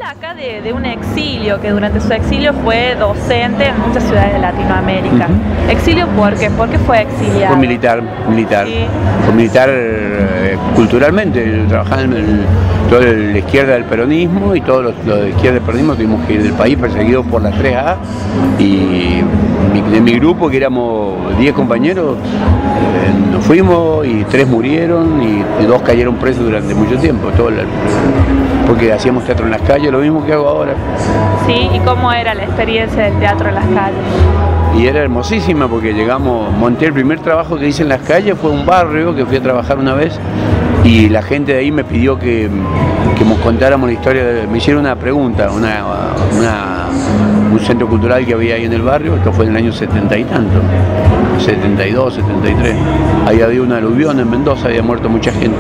habla acá de un exilio, que durante su exilio fue docente en muchas ciudades de Latinoamérica. ¿Exilio por qué? ¿Por qué fue exiliado? Fue militar. Sí. Fue militar culturalmente. Trabajaba en toda la izquierda del peronismo y todos los de izquierda del peronismo tuvimos que ir del país perseguidos por la 3A. Y de mi grupo, que éramos 10 compañeros, nos fuimos y 3 murieron y 2 cayeron presos durante mucho tiempo. Porque hacíamos teatro en las calles, lo mismo que hago ahora. Sí, ¿y cómo era la experiencia del teatro en las calles? Y era hermosísima porque monté el primer trabajo que hice en las calles, fue un barrio que fui a trabajar una vez y la gente de ahí me pidió que contáramos la historia, me hicieron una pregunta, un centro cultural que había ahí en el barrio, esto fue en el año 70 y tanto, 72, 73, ahí había un aluvión en Mendoza, había muerto mucha gente.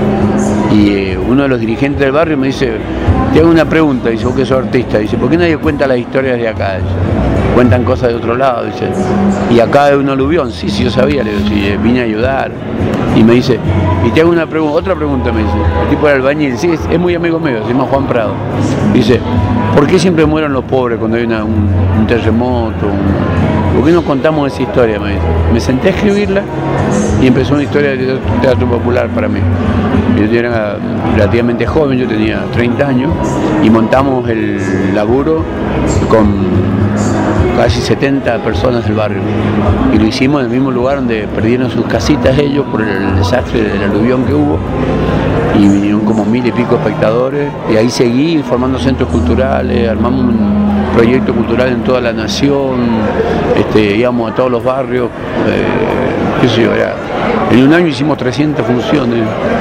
Y uno de los dirigentes del barrio me dice, te hago una pregunta, dice, vos que sos artista, dice, ¿por qué nadie cuenta las historias de acá? Dice, cuentan cosas de otro lado, dice, y acá hay un aluvión, sí, yo sabía, le digo, sí, vine a ayudar. Y me dice, y te hago otra pregunta, me dice, el tipo era albañil, sí, es muy amigo mío, se llama Juan Prado. Dice, ¿por qué siempre mueren los pobres cuando hay un terremoto? ¿Por qué no contamos esa historia? Me dice. Me senté a escribirla y empezó una historia de teatro popular para mí. Yo era relativamente joven, yo tenía 30 años y montamos el laburo con casi 70 personas del barrio y lo hicimos en el mismo lugar donde perdieron sus casitas ellos por el desastre del aluvión que hubo y vinieron como 1000 y pico espectadores y ahí seguí formando centros culturales, armamos un proyecto cultural en toda la nación, íbamos a todos los barrios, qué sé yo, en un año hicimos 300 funciones,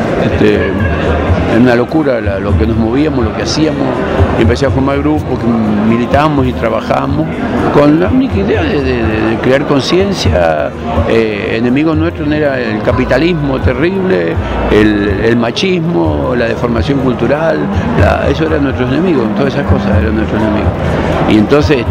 era una locura lo que nos movíamos, lo que hacíamos. Y empecé a formar grupos que militábamos y trabajábamos con la única idea de crear conciencia. Enemigos nuestros era el capitalismo terrible, el machismo, la deformación cultural, eso eran nuestros enemigos, todas esas cosas eran nuestros enemigos. Y entonces,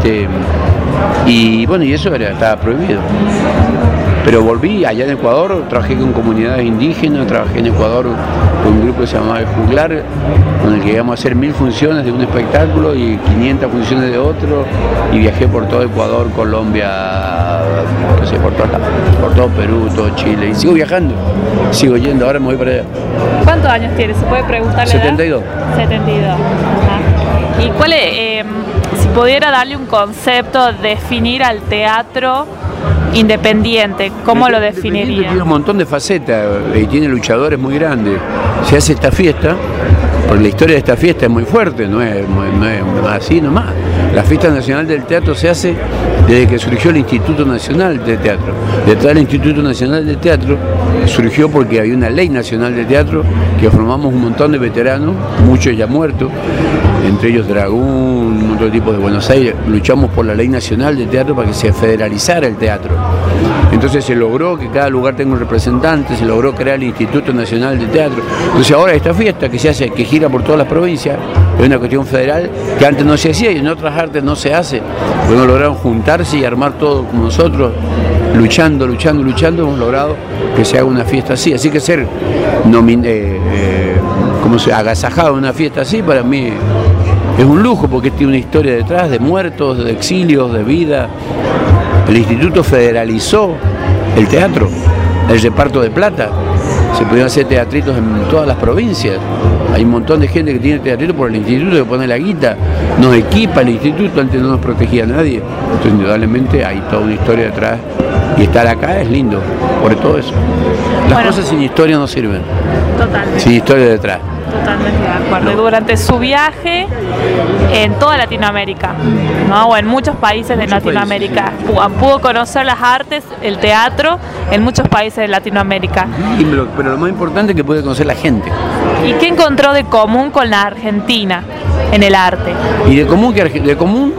y bueno, y eso estaba prohibido. Pero volví allá en Ecuador, trabajé con comunidades indígenas, trabajé en Ecuador con un grupo que se llamaba El Juglar, con el que íbamos a hacer 1000 funciones de un espectáculo y 500 funciones de otro, y viajé por todo Ecuador, Colombia, no sé, por todo Perú, todo Chile, y sigo viajando, sigo yendo, ahora me voy para allá. ¿Cuántos años tienes? ¿Se puede preguntarle? 72. 72. Ajá. ¿Y cuál es, si pudiera darle un concepto, definir al teatro independiente, ¿cómo lo definiría? Tiene un montón de facetas y tiene luchadores muy grandes. Se hace esta fiesta, porque la historia de esta fiesta es muy fuerte, no es así nomás. La Fiesta Nacional del Teatro se hace desde que surgió el Instituto Nacional de Teatro. Detrás del Instituto Nacional de Teatro surgió porque había una ley nacional de teatro que formamos un montón de veteranos, muchos ya muertos, entre ellos Dragún, otro tipo de Buenos Aires. Luchamos por la ley nacional de teatro para que se federalizara el teatro. Entonces se logró que cada lugar tenga un representante, se logró crear el Instituto Nacional de Teatro. Entonces ahora esta fiesta que se hace, que gira por todas las provincias, es una cuestión federal que antes no se hacía y en otras artes no se hace. Bueno, lograron juntarse y armar todo como nosotros, luchando, hemos logrado que se haga una fiesta así. Así que ser agasajado en una fiesta así, para mí es un lujo porque tiene una historia detrás de muertos, de exilios, de vida. El instituto federalizó el teatro, el reparto de plata. Se pudieron hacer teatritos en todas las provincias. Hay un montón de gente que tiene teatrito por el instituto, que pone la guita, nos equipa el instituto, antes no nos protegía a nadie. Entonces, indudablemente hay toda una historia detrás y estar acá es lindo, por todo eso. Las cosas sin historia no sirven. Totalmente. Sin historia detrás. Totalmente de acuerdo. Y durante su viaje en toda Latinoamérica, ¿no? O en muchos países de Latinoamérica, pudo conocer las artes, el teatro en muchos países de Latinoamérica. Pero lo más importante es que puede conocer la gente. ¿Y qué encontró de común con la Argentina en el arte? Y de común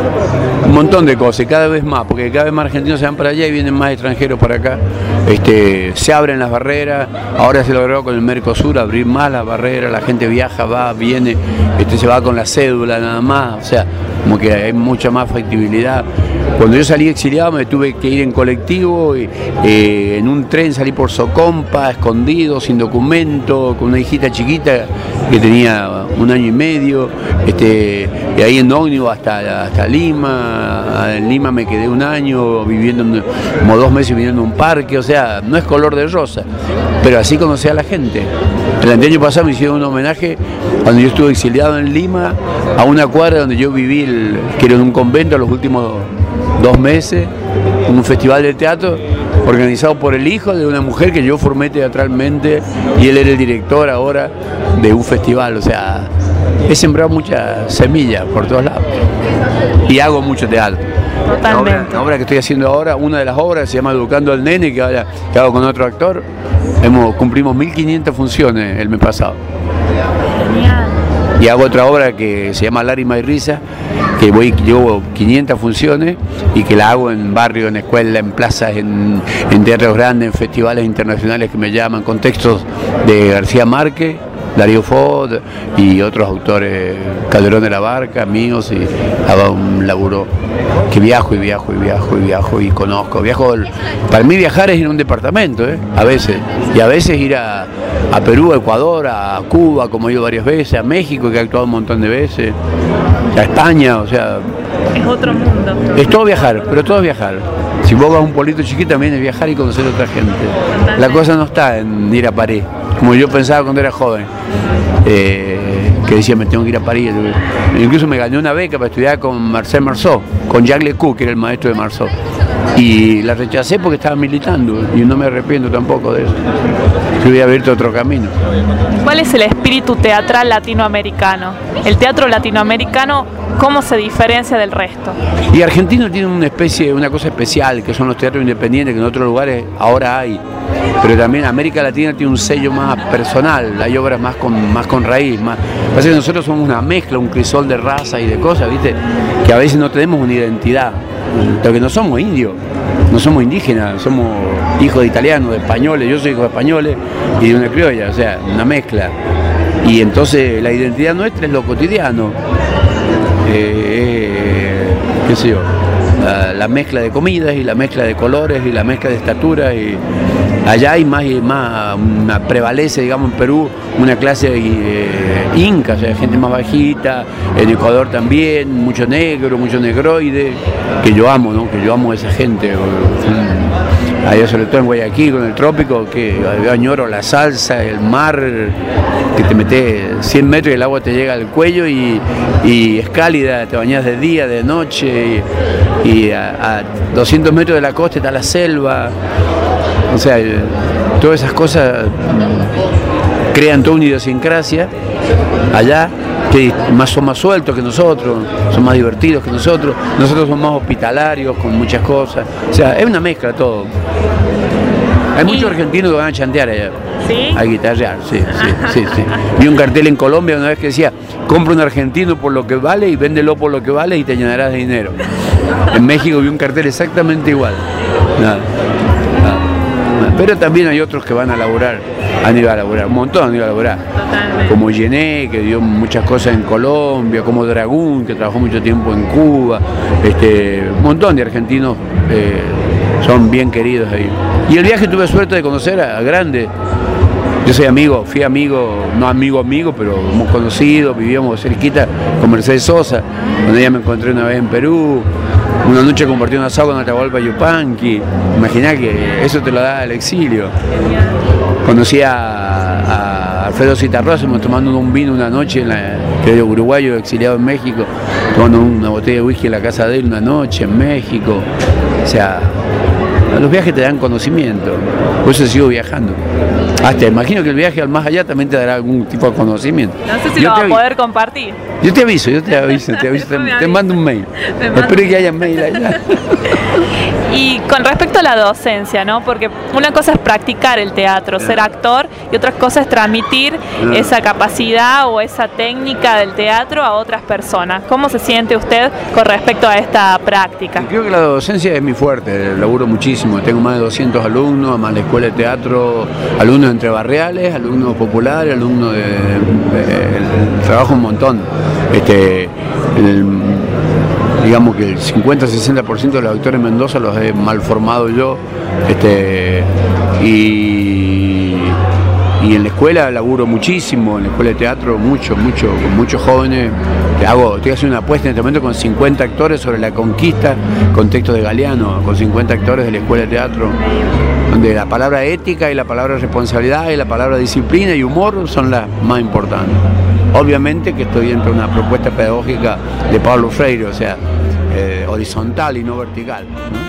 Un montón de cosas, cada vez más, porque cada vez más argentinos se van para allá y vienen más extranjeros para acá. Se abren las barreras, ahora se logró con el Mercosur abrir más las barreras, la gente viaja, va, viene, se va con la cédula nada más, o sea, como que hay mucha más factibilidad. Cuando yo salí exiliado me tuve que ir en colectivo, en un tren salí por Socompa, escondido, sin documento, con una hijita chiquita que tenía 1 año y medio, y ahí en ómnibus hasta Lima. En Lima me quedé 1 año viviendo, como 2 meses viviendo en un parque, o sea, no es color de rosa, pero así conocí a la gente. El año pasado me hicieron un homenaje cuando yo estuve exiliado en Lima, a una cuadra donde yo viví, que era en un convento los últimos 2 meses, un festival de teatro organizado por el hijo de una mujer que yo formé teatralmente y él era el director ahora de un festival, o sea, he sembrado muchas semillas por todos lados y hago mucho teatro. Totalmente. La obra que estoy haciendo ahora, una de las obras se llama Educando al Nene, que hago con otro actor, cumplimos 1500 funciones el mes pasado. Genial. Y hago otra obra que se llama Lágrima y Risa, que llevo 500 funciones y que la hago en barrio, en escuela, en plazas, en teatros grandes, en festivales internacionales que me llaman, con textos de García Márquez, Darío Fo y otros autores, Calderón de la Barca, míos, y hago un laburo que viajo y conozco. Para mí viajar es ir a un departamento, a veces, y a veces ir a Perú, a Ecuador, a Cuba, como he ido varias veces, a México, que he actuado un montón de veces, a España, o sea... Es otro mundo. Es todo viajar, pero todo es viajar. Si vos vas a un pueblito chiquito también es viajar y conocer a otra gente. La cosa no está en ir a París, como yo pensaba cuando era joven, que decía me tengo que ir a París. Incluso me gané una beca para estudiar con Marcel Marceau, con Jacques Lecoux, que era el maestro de Marceau. Y la rechacé porque estaba militando y no me arrepiento tampoco de eso. Yo hubiera abierto otro camino. ¿Cuál es el espíritu teatral latinoamericano? El teatro latinoamericano, ¿cómo se diferencia del resto? Y Argentina tiene una cosa especial, que son los teatros independientes, que en otros lugares ahora hay. Pero también América Latina tiene un sello más personal, hay obras más con raíz. Parece que nosotros somos una mezcla, un crisol de raza y de cosas, ¿viste? Que a veces no tenemos una identidad. Porque no somos indios, no somos indígenas, somos hijos de italianos, de españoles, yo soy hijo de españoles y de una criolla, o sea, una mezcla. Y entonces la identidad nuestra es lo cotidiano, qué sé yo, la mezcla de comidas y la mezcla de colores y la mezcla de estaturas. Y allá hay prevalece, digamos, en Perú una clase inca, o sea, gente más bajita, en Ecuador también, mucho negro, mucho negroide, que yo amo, ¿no? Que yo amo a esa gente. Allá sobre todo en Guayaquil, con el trópico, que yo añoro la salsa, el mar, que te metes 100 metros y el agua te llega al cuello y es cálida, te bañas de día, de noche, y a 200 metros de la costa está la selva. O sea, todas esas cosas crean toda una idiosincrasia allá, que son más sueltos que nosotros, son más divertidos que nosotros somos más hospitalarios con muchas cosas. O sea, es una mezcla todo. Hay muchos argentinos que van a chantear allá. ¿Sí? A guitarrear, sí. Vi un cartel en Colombia una vez que decía, compra un argentino por lo que vale y véndelo por lo que vale y te llenarás de dinero. En México vi un cartel exactamente igual. Nada. Pero también hay otros que van a laburar, un montón han ido a laburar. Totalmente. Como Yené, que dio muchas cosas en Colombia, como Dragún, que trabajó mucho tiempo en Cuba, un montón de argentinos son bien queridos ahí. Y el viaje tuve suerte de conocer a grandes. Yo fui amigo, no amigo, pero hemos conocido, vivíamos cerquita con Mercedes Sosa, donde ella me encontré una vez en Perú. Una noche compartí un asado con Atahualpa Yupanqui. Imaginá que eso te lo da el exilio. Conocí a Alfredo Citarrosa, tomando un vino una noche, que era uruguayo exiliado en México, tomando una botella de whisky en la casa de él una noche en México. O sea, los viajes te dan conocimiento, por eso sigo viajando. Hasta imagino que el viaje al más allá también te dará algún tipo de conocimiento. No sé si lo vas a poder compartir. Yo te aviso, te mando un mail. Espero que haya mail allá. Y con respecto a la docencia, ¿no? Porque una cosa es practicar el teatro, ser actor, y otra cosa es transmitir esa capacidad o esa técnica del teatro a otras personas. ¿Cómo se siente usted con respecto a esta práctica? Creo que la docencia es mi fuerte, laburo muchísimo. Tengo más de 200 alumnos, más la escuela de teatro, alumnos entrebarriales, alumnos populares, alumnos trabajo un montón. Digamos que el 50-60% de los actores en Mendoza los he mal formado yo, y en la escuela laburo muchísimo, en la escuela de teatro mucho, con muchos jóvenes. Estoy haciendo una apuesta en este momento con 50 actores sobre la conquista, con textos de Galeano, con 50 actores de la escuela de teatro, donde la palabra ética y la palabra responsabilidad y la palabra disciplina y humor son las más importantes. Obviamente que estoy dentro de una propuesta pedagógica de Paulo Freire, o sea, horizontal y no vertical.